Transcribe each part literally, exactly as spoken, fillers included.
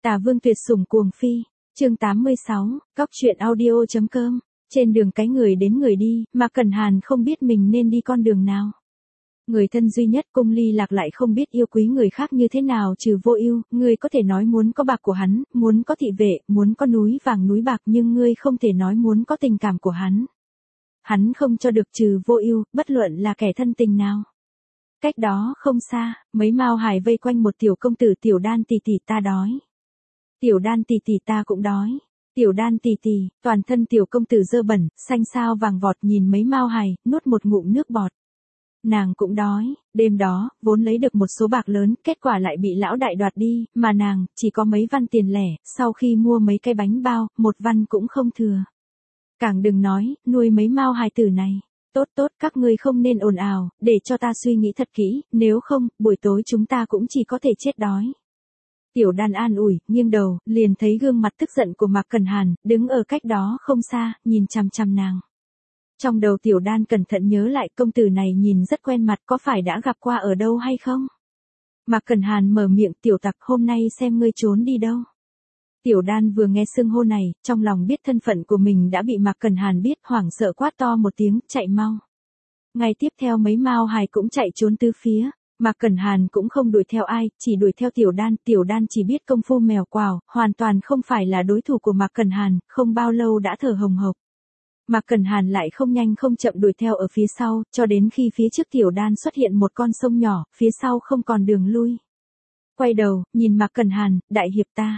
Tà Vương tuyệt sủng cuồng phi, chương tám mươi sáu, Cóc truyện audio chấm com. Trên đường cái người đến người đi, Mạc Cẩn Hàn không biết mình nên đi con đường nào. Người thân duy nhất Cung Ly Lạc lại không biết yêu quý người khác như thế nào trừ Vô Ưu, ngươi có thể nói muốn có bạc của hắn, muốn có thị vệ, muốn có núi vàng núi bạc nhưng ngươi không thể nói muốn có tình cảm của hắn. Hắn không cho được trừ Vô Ưu, bất luận là kẻ thân tình nào. Cách đó không xa, mấy mao hải vây quanh một tiểu công tử. Tiểu Đan tỷ tỷ ta đói. Tiểu Đan tỷ tỷ ta cũng đói. Tiểu Đan tỷ tỷ, toàn thân tiểu công tử dơ bẩn, xanh xao vàng vọt nhìn mấy mao hài, nuốt một ngụm nước bọt. Nàng cũng đói, đêm đó, vốn lấy được một số bạc lớn, kết quả lại bị lão đại đoạt đi, mà nàng, chỉ có mấy văn tiền lẻ, sau khi mua mấy cái bánh bao, một văn cũng không thừa. Càng đừng nói, nuôi mấy mao hài tử này. Tốt tốt, các ngươi không nên ồn ào, để cho ta suy nghĩ thật kỹ, nếu không, buổi tối chúng ta cũng chỉ có thể chết đói. Tiểu Đan an ủi, nghiêng đầu, liền thấy gương mặt tức giận của Mạc Cẩn Hàn, đứng ở cách đó không xa, nhìn chằm chằm nàng. Trong đầu Tiểu Đan cẩn thận nhớ lại công tử này nhìn rất quen mặt, có phải đã gặp qua ở đâu hay không? Mạc Cẩn Hàn mở miệng, tiểu tặc, hôm nay xem ngươi trốn đi đâu. Tiểu Đan vừa nghe xưng hô này, trong lòng biết thân phận của mình đã bị Mạc Cẩn Hàn biết, hoảng sợ quát to một tiếng, chạy mau. Ngay tiếp theo mấy mao hài cũng chạy trốn tứ phía. Mạc Cẩn Hàn cũng không đuổi theo ai, chỉ đuổi theo Tiểu Đan. Tiểu Đan chỉ biết công phu mèo quào, hoàn toàn không phải là đối thủ của Mạc Cẩn Hàn, không bao lâu đã thở hồng hộc. Mạc Cẩn Hàn lại không nhanh không chậm đuổi theo ở phía sau, cho đến khi phía trước Tiểu Đan xuất hiện một con sông nhỏ, phía sau không còn đường lui. Quay đầu, nhìn Mạc Cẩn Hàn, đại hiệp ta.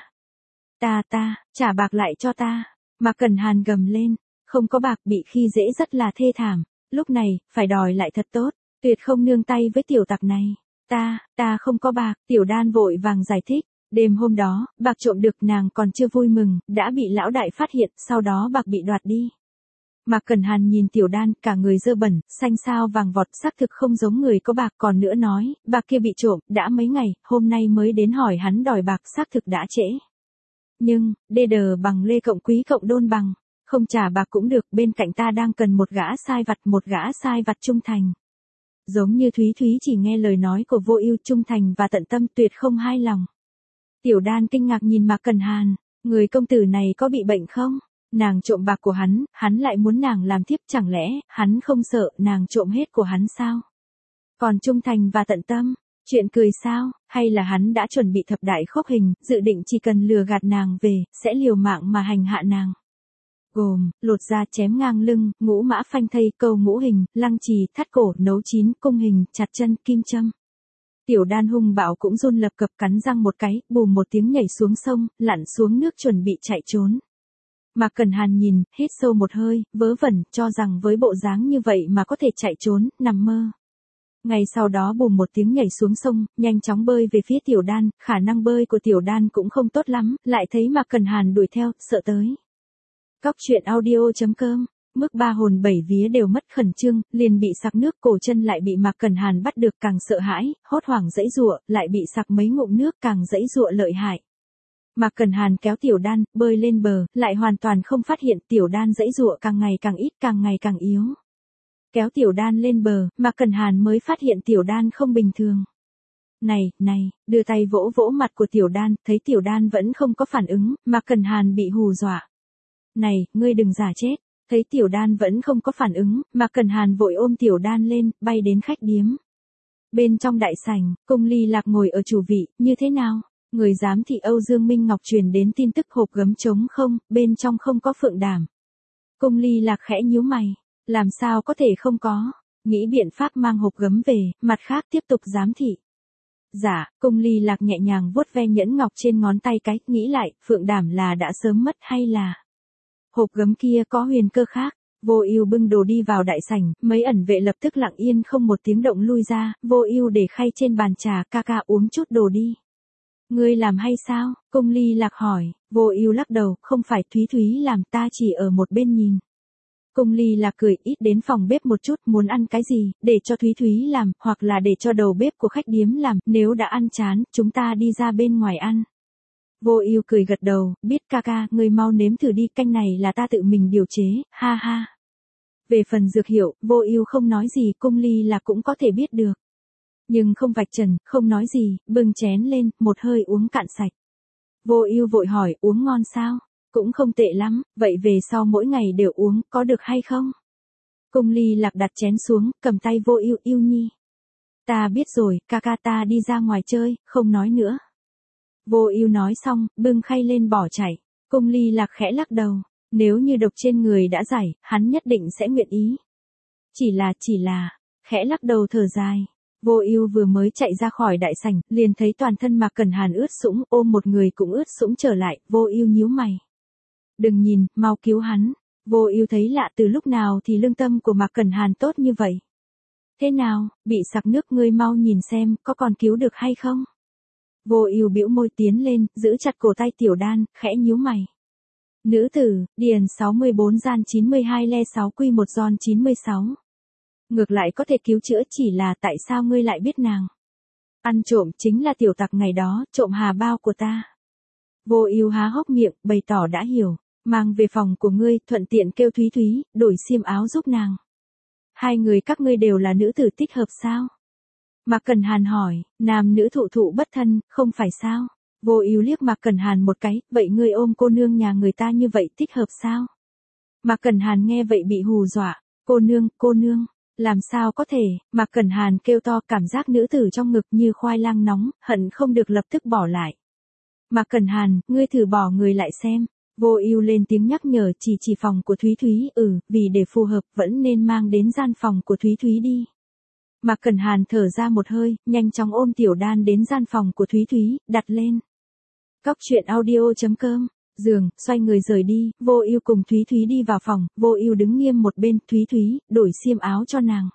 Ta ta, trả bạc lại cho ta. Mạc Cẩn Hàn gầm lên, không có bạc bị khi dễ rất là thê thảm, lúc này, phải đòi lại thật tốt. Tuyệt không nương tay với tiểu tặc này. Ta, ta không có bạc, Tiểu Đan vội vàng giải thích. Đêm hôm đó, bạc trộm được nàng còn chưa vui mừng, đã bị lão đại phát hiện, sau đó bạc bị đoạt đi. Mạc Cẩn Hàn nhìn Tiểu Đan, cả người dơ bẩn, xanh xao vàng vọt, xác thực không giống người có bạc, còn nữa nói, bạc kia bị trộm, đã mấy ngày, hôm nay mới đến hỏi hắn đòi bạc, xác thực đã trễ. Nhưng, đê đờ bằng lê cộng quý cộng đôn bằng, không trả bạc cũng được, bên cạnh ta đang cần một gã sai vặt, một gã sai vặt trung thành. Giống như Thúy Thúy chỉ nghe lời nói của Vô Ưu, trung thành và tận tâm, tuyệt không hai lòng. Tiểu Đan kinh ngạc nhìn Mạc Cẩn Hàn, người công tử này có bị bệnh không? Nàng trộm bạc của hắn, hắn lại muốn nàng làm thiếp, chẳng lẽ hắn không sợ nàng trộm hết của hắn sao? Còn trung thành và tận tâm, chuyện cười sao? Hay là hắn đã chuẩn bị thập đại khốc hình, dự định chỉ cần lừa gạt nàng về, sẽ liều mạng mà hành hạ nàng? Gồm, lột da chém ngang lưng, ngũ mã phanh thây, câu ngũ hình, lăng trì, thắt cổ, nấu chín, cung hình, chặt chân, kim châm. Tiểu Đan hung bạo cũng run lập cập, cắn răng một cái, bùm một tiếng nhảy xuống sông, lặn xuống nước chuẩn bị chạy trốn. Mạc Cẩn Hàn nhìn, hít sâu một hơi, vớ vẩn, cho rằng với bộ dáng như vậy mà có thể chạy trốn, nằm mơ. Ngày sau đó bùm một tiếng nhảy xuống sông, nhanh chóng bơi về phía Tiểu Đan, khả năng bơi của Tiểu Đan cũng không tốt lắm, lại thấy Mạc Cẩn Hàn đuổi theo, sợ tới. Cóc truyện audio chấm com, mức ba hồn bảy vía đều mất khẩn trương, liền bị sặc nước, cổ chân lại bị Mạc Cẩn Hàn bắt được, càng sợ hãi, hốt hoảng giãy giụa, lại bị sặc mấy ngụm nước, càng giãy giụa lợi hại. Mạc Cẩn Hàn kéo Tiểu Đan, bơi lên bờ, lại hoàn toàn không phát hiện, Tiểu Đan giãy giụa càng ngày càng ít, càng ngày càng yếu. Kéo Tiểu Đan lên bờ, Mạc Cẩn Hàn mới phát hiện Tiểu Đan không bình thường. Này, này, đưa tay vỗ vỗ mặt của Tiểu Đan, thấy Tiểu Đan vẫn không có phản ứng, Mạc Cẩn Hàn bị hù dọa. Này, ngươi đừng giả chết. Thấy Tiểu Đan vẫn không có phản ứng, Mạc Cẩn Hàn vội ôm Tiểu Đan lên, bay đến khách điếm. Bên trong đại sảnh, Cung Ly Lạc ngồi ở chủ vị, như thế nào? Người giám thị Âu Dương Minh Ngọc truyền đến tin tức hộp gấm trống không, bên trong không có phượng đảm. Cung Ly Lạc khẽ nhíu mày, làm sao có thể không có? Nghĩ biện pháp mang hộp gấm về, mặt khác tiếp tục giám thị. Dạ, Cung Ly Lạc nhẹ nhàng vuốt ve nhẫn ngọc trên ngón tay cái, nghĩ lại, phượng đảm là đã sớm mất hay là hộp gấm kia có huyền cơ khác. Vô Ưu bưng đồ đi vào đại sảnh, mấy ẩn vệ lập tức lặng yên không một tiếng động lui ra, Vô Ưu để khay trên bàn trà, ca ca uống chút đồ đi. Ngươi làm hay sao? Cung Ly Lạc hỏi. Vô Ưu lắc đầu, không phải Thúy Thúy làm, ta chỉ ở một bên nhìn. Cung Ly Lạc cười, ít đến phòng bếp một chút, muốn ăn cái gì, để cho Thúy Thúy làm, hoặc là để cho đầu bếp của khách điếm làm, nếu đã ăn chán, chúng ta đi ra bên ngoài ăn. Vô Ưu cười gật đầu, biết ca ca, ngươi mau nếm thử đi, canh này là ta tự mình điều chế, ha ha. Về phần dược hiệu, Vô Ưu không nói gì, Cung Ly Lạc cũng có thể biết được. Nhưng không vạch trần, không nói gì, bưng chén lên, một hơi uống cạn sạch. Vô Ưu vội hỏi, uống ngon sao? Cũng không tệ lắm, vậy về sau mỗi ngày đều uống, có được hay không? Cung Ly Lạc đặt chén xuống, cầm tay Vô Ưu, Ưu Nhi. Ta biết rồi, ca ca ta đi ra ngoài chơi, không nói nữa. Vô Ưu nói xong, bưng khay lên bỏ chạy. Cung Ly Lạc khẽ lắc đầu, nếu như độc trên người đã giải, hắn nhất định sẽ nguyện ý. Chỉ là, chỉ là, khẽ lắc đầu thở dài. Vô Ưu vừa mới chạy ra khỏi đại sảnh, liền thấy toàn thân Mạc Cẩn Hàn ướt sũng, ôm một người cũng ướt sũng trở lại, Vô Ưu nhíu mày. Đừng nhìn, mau cứu hắn. Vô Ưu thấy lạ, từ lúc nào thì lương tâm của Mạc Cẩn Hàn tốt như vậy. Thế nào, bị sặc nước, ngươi mau nhìn xem, có còn cứu được hay không? Vô Ưu bĩu môi tiến lên, giữ chặt cổ tay Tiểu Đan, khẽ nhíu mày. Nữ tử, điền sáu mươi bốn gian chín mươi hai le sáu quy một giòn chín mươi sáu. Ngược lại có thể cứu chữa, chỉ là tại sao ngươi lại biết nàng? Ăn trộm chính là tiểu tặc ngày đó, trộm hà bao của ta. Vô Ưu há hốc miệng, bày tỏ đã hiểu, mang về phòng của ngươi, thuận tiện kêu Thúy Thúy, đổi xiêm áo giúp nàng. Hai người các ngươi đều là nữ tử thích hợp sao? Mạc Cẩn Hàn hỏi, nam nữ thụ thụ bất thân, không phải sao? Vô Ưu liếc Mạc Cẩn Hàn một cái, vậy ngươi ôm cô nương nhà người ta như vậy thích hợp sao? Mạc Cẩn Hàn nghe vậy bị hù dọa, cô nương, cô nương, làm sao có thể? Mạc Cẩn Hàn kêu to, cảm giác nữ tử trong ngực như khoai lang nóng, hận không được lập tức bỏ lại. Mạc Cẩn Hàn, ngươi thử bỏ người lại xem. Vô Ưu lên tiếng nhắc nhở, chỉ chỉ phòng của Thúy Thúy, ừ, vì để phù hợp vẫn nên mang đến gian phòng của Thúy Thúy đi. Mạc Cẩn Hàn thở ra một hơi, nhanh chóng ôm Tiểu Đan đến gian phòng của Thúy Thúy, đặt lên. Cóc truyện audio chấm com, giường, xoay người rời đi, Vô Ưu cùng Thúy Thúy đi vào phòng, Vô Ưu đứng nghiêm một bên, Thúy Thúy, đổi xiêm áo cho nàng.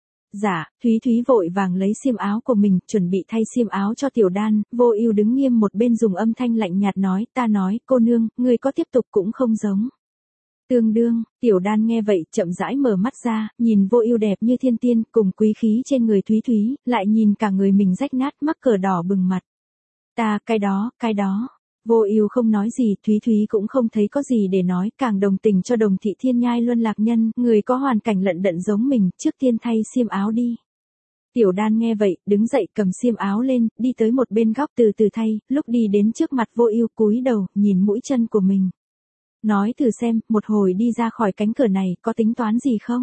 Dạ, Thúy Thúy vội vàng lấy xiêm áo của mình, chuẩn bị thay xiêm áo cho Tiểu Đan, Vô Ưu đứng nghiêm một bên dùng âm thanh lạnh nhạt nói, ta nói, cô nương, ngươi có tiếp tục cũng không giống. Tương đương, Tiểu Đan nghe vậy, chậm rãi mở mắt ra, nhìn Vô Ưu đẹp như thiên tiên, cùng quý khí trên người Thúy Thúy, lại nhìn cả người mình rách nát, mắc cỡ đỏ bừng mặt. Ta, cái đó, cái đó. Vô Ưu không nói gì, Thúy Thúy cũng không thấy có gì để nói, càng đồng tình cho Đồng Thị Thiên Nhai Luân Lạc Nhân, người có hoàn cảnh lận đận giống mình, trước tiên thay xiêm áo đi. Tiểu Đan nghe vậy, đứng dậy cầm xiêm áo lên, đi tới một bên góc từ từ thay, lúc đi đến trước mặt Vô Ưu cúi đầu, nhìn mũi chân của mình. Nói thử xem, một hồi đi ra khỏi cánh cửa này, có tính toán gì không?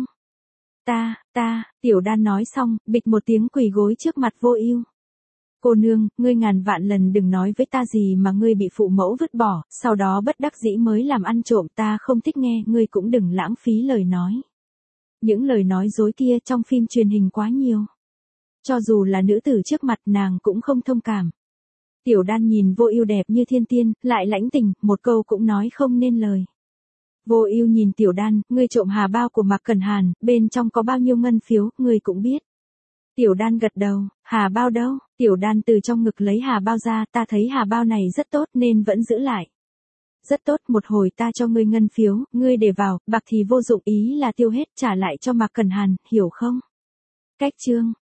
Ta, ta, Tiểu Đan nói xong, bịch một tiếng quỳ gối trước mặt Vô Ưu. Cô nương, ngươi ngàn vạn lần đừng nói với ta gì mà ngươi bị phụ mẫu vứt bỏ, sau đó bất đắc dĩ mới làm ăn trộm, ta không thích nghe, ngươi cũng đừng lãng phí lời nói. Những lời nói dối kia trong phim truyền hình quá nhiều. Cho dù là nữ tử trước mặt nàng cũng không thông cảm. Tiểu Đan nhìn Vô Ưu đẹp như thiên tiên, lại lãnh tình, một câu cũng nói không nên lời. Vô Ưu nhìn Tiểu Đan, ngươi trộm hà bao của Mạc Cẩn Hàn, bên trong có bao nhiêu ngân phiếu, ngươi cũng biết. Tiểu Đan gật đầu, hà bao đâu? Tiểu Đan từ trong ngực lấy hà bao ra, ta thấy hà bao này rất tốt nên vẫn giữ lại. Rất tốt, một hồi ta cho ngươi ngân phiếu, ngươi để vào, bạc thì vô dụng, ý là tiêu hết, trả lại cho Mạc Cẩn Hàn, hiểu không? Cách chương